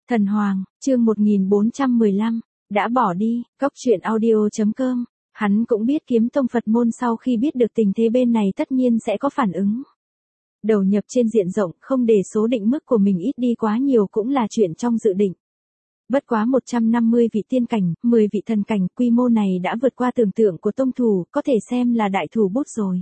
Thần Hoàng, chương 1415, đã bỏ đi, góc truyện audio.com. Hắn cũng biết Kiếm Tông Phật môn sau khi biết được tình thế bên này tất nhiên sẽ có phản ứng. Đầu nhập trên diện rộng, không để số định mức của mình ít đi quá nhiều cũng là chuyện trong dự định. Bất quá 150 vị tiên cảnh, 10 vị thần cảnh, quy mô này đã vượt qua tưởng tượng của tông thủ, có thể xem là đại thủ bút rồi.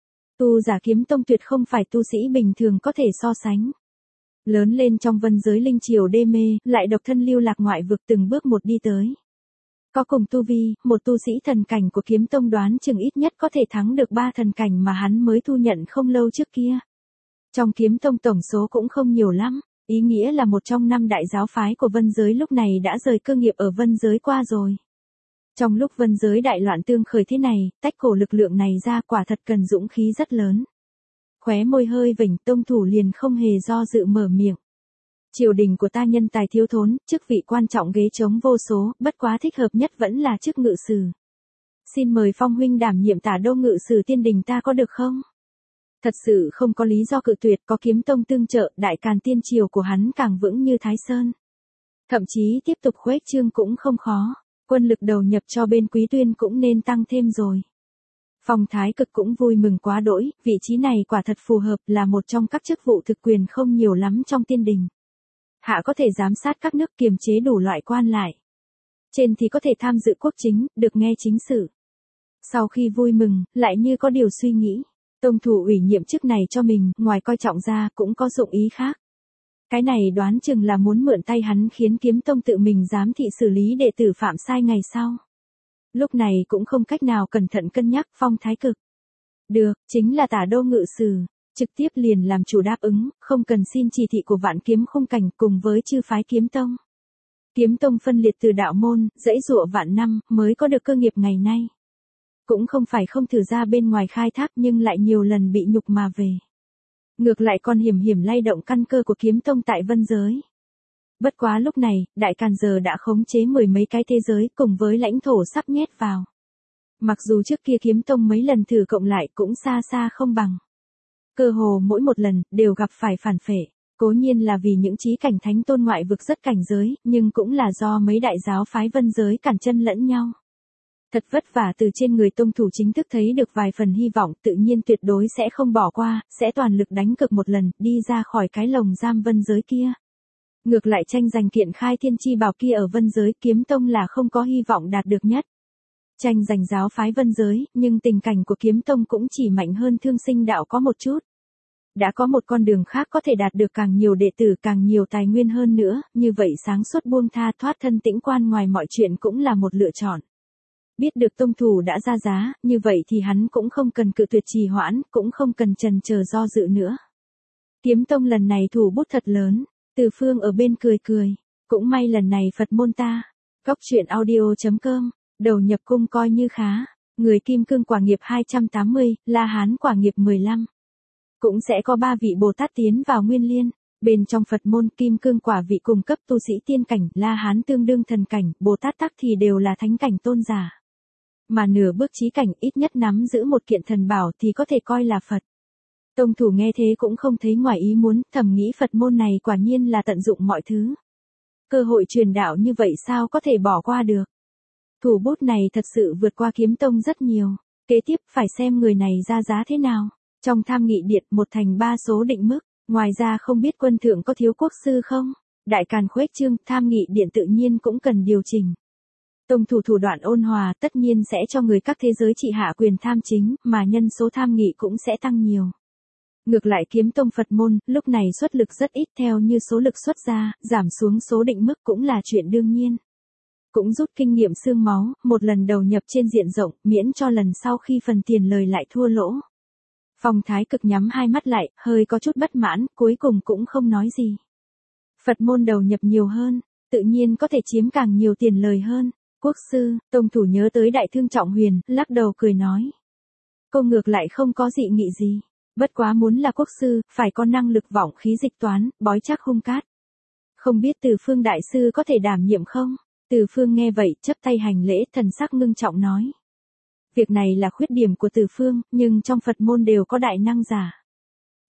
Tu giả Kiếm Tông tuyệt không phải tu sĩ bình thường có thể so sánh. Lớn lên trong vân giới linh triều đê mê, lại độc thân lưu lạc ngoại vực từng bước một đi tới. Có cùng tu vi, một tu sĩ thần cảnh của Kiếm Tông đoán chừng ít nhất có thể thắng được 3 thần cảnh mà hắn mới thu nhận không lâu trước kia. Trong Kiếm Tông tổng số cũng không nhiều lắm, ý nghĩa là một trong 5 đại giáo phái của vân giới lúc này đã rời cơ nghiệp ở vân giới qua rồi. Trong lúc vân giới đại loạn tương khởi thế này, tách cổ lực lượng này ra quả thật cần dũng khí rất lớn. Khóe môi hơi vểnh, tông thủ liền không hề do dự mở miệng. Triều đình của ta nhân tài thiếu thốn, chức vị quan trọng ghế trống vô số, bất quá thích hợp nhất vẫn là chức ngự sử. Xin mời Phong huynh đảm nhiệm Tả Đô ngự sử Tiên Đình ta có được không? Thật sự không có lý do cự tuyệt, có Kiếm Tông tương trợ, đại càn tiên triều của hắn càng vững như Thái Sơn. Thậm chí tiếp tục khuếch trương cũng không khó, quân lực đầu nhập cho bên Quý Tuyên cũng nên tăng thêm rồi. Phong Thái Cực cũng vui mừng quá đỗi, vị trí này quả thật phù hợp, là một trong các chức vụ thực quyền không nhiều lắm trong tiên đình. Hạ có thể giám sát các nước, kiềm chế đủ loại quan lại. Trên thì có thể tham dự quốc chính, được nghe chính sự. Sau khi vui mừng, lại như có điều suy nghĩ. Tông thủ ủy nhiệm chức này cho mình, ngoài coi trọng ra, cũng có dụng ý khác. Cái này đoán chừng là muốn mượn tay hắn khiến Kiếm Tông tự mình giám thị xử lý đệ tử phạm sai ngày sau. Lúc này cũng không cách nào cẩn thận cân nhắc. Phong Thái Cực. Được, chính là Tả Đô ngự sử, trực tiếp liền làm chủ đáp ứng, không cần xin chỉ thị của Vạn Kiếm Khung Cảnh cùng với chư phái Kiếm Tông. Kiếm Tông phân liệt từ đạo môn, dãy dụa vạn năm, mới có được cơ nghiệp ngày nay. Cũng không phải không thử ra bên ngoài khai thác nhưng lại nhiều lần bị nhục mà về. Ngược lại còn hiểm hiểm lay động căn cơ của Kiếm Tông tại vân giới. Bất quá lúc này, Đại Càn giờ đã khống chế 10 mấy cái thế giới cùng với lãnh thổ sắp nhét vào. Mặc dù trước kia Kiếm Tông mấy lần thử cộng lại cũng xa xa không bằng. Cơ hồ mỗi một lần, đều gặp phải phản phệ. Cố nhiên là vì những chí cảnh thánh tôn ngoại vực rất cảnh giới, nhưng cũng là do mấy đại giáo phái vân giới cản chân lẫn nhau. Thật vất vả từ trên người tông thủ chính thức thấy được vài phần hy vọng, tự nhiên tuyệt đối sẽ không bỏ qua, sẽ toàn lực đánh cực một lần, đi ra khỏi cái lồng giam vân giới kia. Ngược lại tranh giành kiện khai thiên chi bảo kia ở vân giới, Kiếm Tông là không có hy vọng đạt được nhất. Tranh giành giáo phái vân giới, nhưng tình cảnh của Kiếm Tông cũng chỉ mạnh hơn Thương Sinh đạo có một chút. Đã có một con đường khác có thể đạt được càng nhiều đệ tử, càng nhiều tài nguyên hơn nữa, như vậy sáng suốt buông tha thoát thân tĩnh quan ngoài mọi chuyện cũng là một lựa chọn. Biết được tông thủ đã ra giá, như vậy thì hắn cũng không cần cự tuyệt trì hoãn, cũng không cần chần chờ do dự nữa. Kiếm Tông lần này thủ bút thật lớn, Từ Phương ở bên cười cười, cũng may lần này Phật môn ta, góc truyện audio.com, đầu nhập cung coi như khá, người Kim Cương quả nghiệp 280, La Hán quả nghiệp 15. Cũng sẽ có 3 vị Bồ Tát tiến vào nguyên liên, bên trong Phật môn Kim Cương quả vị cùng cấp tu sĩ tiên cảnh, La Hán tương đương thần cảnh, Bồ Tát tắc thì đều là thánh cảnh tôn giả. Mà nửa bước chí cảnh ít nhất nắm giữ một kiện thần bảo thì có thể coi là Phật. Tông thủ nghe thế cũng không thấy ngoài ý muốn, thầm nghĩ Phật môn này quả nhiên là tận dụng mọi thứ. Cơ hội truyền đạo như vậy sao có thể bỏ qua được. Thủ bút này thật sự vượt qua Kiếm Tông rất nhiều, kế tiếp phải xem người này ra giá thế nào. Trong tham nghị điện 1 thành 3 số định mức, ngoài ra không biết quân thượng có thiếu quốc sư không? Đại Càn khuếch trương, tham nghị điện tự nhiên cũng cần điều chỉnh. Tông thủ thủ đoạn ôn hòa tất nhiên sẽ cho người các thế giới trị hạ quyền tham chính, mà nhân số tham nghị cũng sẽ tăng nhiều. Ngược lại Kiếm Tông Phật môn, lúc này xuất lực rất ít theo như số lực xuất ra, giảm xuống số định mức cũng là chuyện đương nhiên. Cũng rút kinh nghiệm xương máu, một lần đầu nhập trên diện rộng, miễn cho lần sau khi phần tiền lời lại thua lỗ. Phong Thái Cực nhắm hai mắt lại, hơi có chút bất mãn, cuối cùng cũng không nói gì. Phật môn đầu nhập nhiều hơn, tự nhiên có thể chiếm càng nhiều tiền lời hơn. Quốc sư, tông thủ nhớ tới Đại Thương Trọng Huyền, lắc đầu cười nói. Cô ngược lại không có dị nghị gì. Bất quá muốn là quốc sư, phải có năng lực vọng khí dịch toán, bói chắc hung cát. Không biết Từ Phương đại sư có thể đảm nhiệm không? Từ Phương nghe vậy, chấp tay hành lễ, thần sắc ngưng trọng nói. Việc này là khuyết điểm của Từ Phương, nhưng trong Phật môn đều có đại năng giả.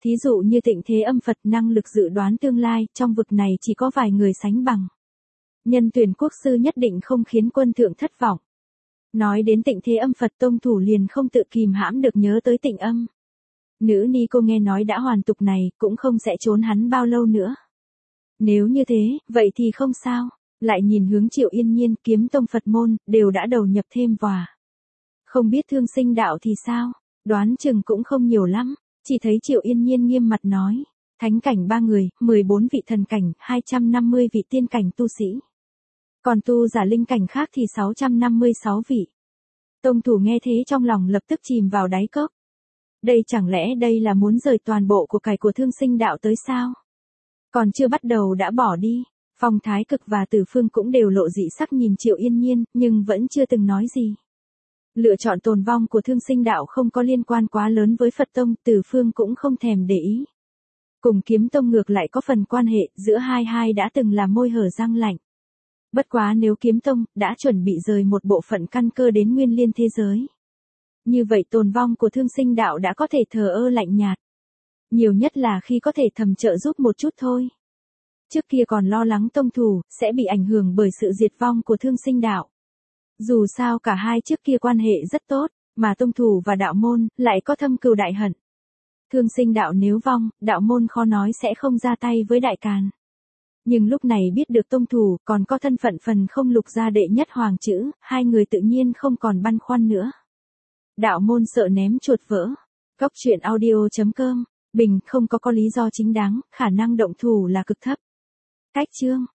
Thí dụ như Tịnh Thế Âm Phật năng lực dự đoán tương lai, trong vực này chỉ có vài người sánh bằng. Nhân tuyển quốc sư nhất định không khiến quân thượng thất vọng. Nói đến Tịnh Thế Âm Phật, Tông Thủ liền không tự kìm hãm được nhớ tới Tịnh Âm. Nữ ni cô nghe nói đã hoàn tục này, cũng không sẽ trốn hắn bao lâu nữa. Nếu như thế, vậy thì không sao. Lại nhìn hướng Triệu Yên Nhiên, Kiếm Tông Phật môn, đều đã đầu nhập thêm vào. Không biết Thương Sinh đạo thì sao, đoán chừng cũng không nhiều lắm, chỉ thấy Triệu Yên Nhiên nghiêm mặt nói. Thánh cảnh 3 người, 14 vị thần cảnh, 250 vị tiên cảnh tu sĩ. Còn tu giả linh cảnh khác thì 656 vị. Tông Thủ nghe thế trong lòng lập tức chìm vào đáy cốc. Đây chẳng lẽ đây là muốn rời toàn bộ của cải của Thương Sinh đạo tới sao? Còn chưa bắt đầu đã bỏ đi. Phong Thái Cực và Tử Phương cũng đều lộ dị sắc nhìn Triệu Yên Nhiên, nhưng vẫn chưa từng nói gì. Lựa chọn tồn vong của Thương Sinh đạo không có liên quan quá lớn với Phật Tông, Tử Phương cũng không thèm để ý. Cùng Kiếm Tông ngược lại có phần quan hệ, giữa hai đã từng là môi hở răng lạnh. Bất quá nếu Kiếm Tông đã chuẩn bị rời một bộ phận căn cơ đến nguyên liên thế giới. Như vậy tồn vong của Thương Sinh đạo đã có thể thờ ơ lạnh nhạt. Nhiều nhất là khi có thể thầm trợ giúp một chút thôi. Trước kia còn lo lắng Tông Thủ sẽ bị ảnh hưởng bởi sự diệt vong của Thương Sinh đạo. Dù sao cả hai trước kia quan hệ rất tốt, mà Tông Thủ và đạo môn lại có thâm cừu đại hận. Thương Sinh đạo nếu vong, đạo môn khó nói sẽ không ra tay với Đại Càn. Nhưng lúc này biết được Tông Thủ còn có thân phận phần không lục gia đệ nhất hoàng chữ, hai người tự nhiên không còn băn khoăn nữa. Đạo môn sợ ném chuột vỡ. Góc truyện audio.com. Bình không có lý do chính đáng, khả năng động thủ là cực thấp. Cách chương.